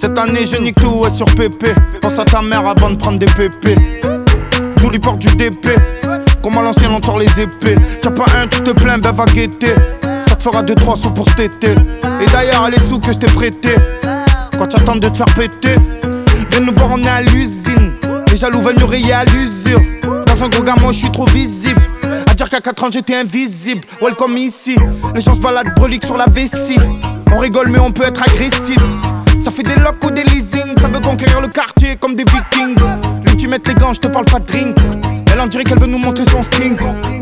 Cette année je nique tout, ouais, sur PP. Pense à ta mère avant de prendre des pépés. Tous les portes du DP. Comme à l'ancienne on sort les épées. T'as pas un, tu te plains, ben va guetter. Ça te fera 2-3 sous pour cet été. Et d'ailleurs les sous que je t'ai prêté, quand t'attends de te faire péter, viens nous voir, on est à l'usine. Les jaloux veulent nous rayer à l'usure. Dans un gros gamin, moi je suis trop visible. À dire qu'à 4 ans j'étais invisible. Welcome ici. Les gens se baladent broliques sur la vessie. On rigole mais on peut être agressif. Ça fait des locks ou des leasing. Ça veut conquérir le quartier comme des vikings. Lui tu mets les gants, je te parle pas de drink. Elle en dirait qu'elle veut nous montrer son string.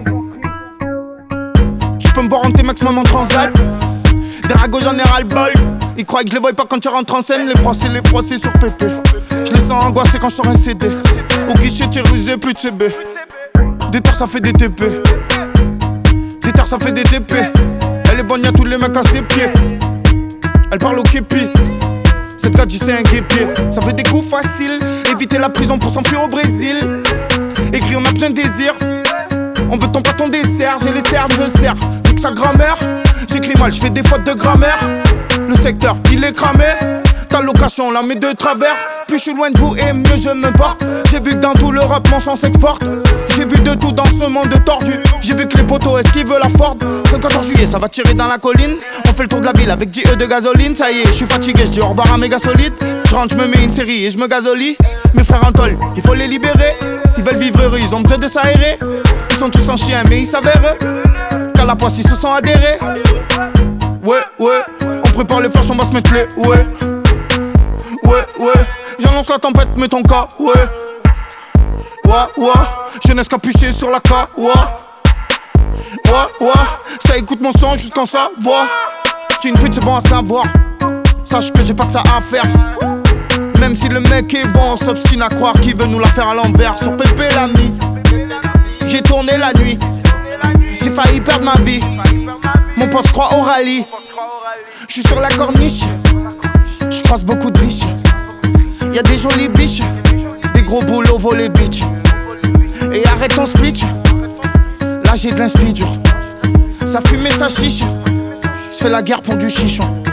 Tu peux me voir en T-Max même en Transalp. Des ragots j'en ai ras-le-bol. Ils croient que je les vois pas quand tu rentres en scène. Les froissés sur PP. Je les sens angoissés quand je sors un CD. Au guichet t'es rusé, plus de CB. Des terres ça fait des TP. Des terres ça fait des TP. Elle est bonne, y'a tous les mecs à ses pieds. Elle parle au képi. Cette gadji c'est un guépier. Ça fait des coups faciles. Éviter la prison pour s'enfuir au Brésil. Écrit on a besoin de désir. On veut ton pas ton dessert. J'ai les cernes, je sers. Nique sa grand-mère. J'écris mal, je fais des fautes de grammaire. Le secteur il est cramé. Ta location on la met de travers. Plus je suis loin de vous et mieux je me porte. J'ai vu que dans tout l'Europe mon sang s'exporte. J'ai vu de tout dans ce monde tordu. J'ai vu que les potos esquivent la Ford. C'est le 14 juillet, ça va tirer dans la colline. On fait le tour de la ville avec 10 E de gasoline. Ça y est, je suis fatigué, je dis au revoir à méga solide. Je rentre, je me mets une série et je me gazolie. Mes frères en tôle, il faut les libérer. Ils veulent vivre heureux, ils ont besoin de s'aérer. Ils sont tous en chien mais ils s'avèrent qu'à la poisse ils se sont adhérés. Ouais, on prépare les flashs, on va se mettre les ouais. J'annonce la tempête, mets ton cas, ouais. Jeunesse capuchée sur la K, ouais. Ça écoute mon son jusqu'en sa voix. T'es une pute, c'est bon à savoir. Sache que j'ai pas que ça à faire. Même si le mec est bon, on s'obstine à croire qu'il veut nous la faire à l'envers. Sur Pépé l'ami, j'ai tourné la nuit. J'ai failli perdre ma vie. Mon pote croit au rallye. J'suis sur la corniche. J'croise beaucoup de riches. Y'a des jolies biches. Des gros boulots volés bitch. Et arrête ton speech. Là j'ai de l'inspi dur. Ça fume et ça chiche. J'fais la guerre pour du chichon.